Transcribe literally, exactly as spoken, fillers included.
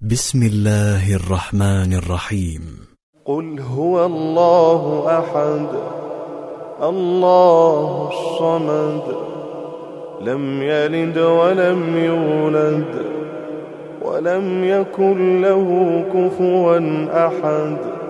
بسم الله الرحمن الرحيم. قل هو الله أحد الله الصمد لم يلد ولم يولد ولم يكن له كفوا أحد.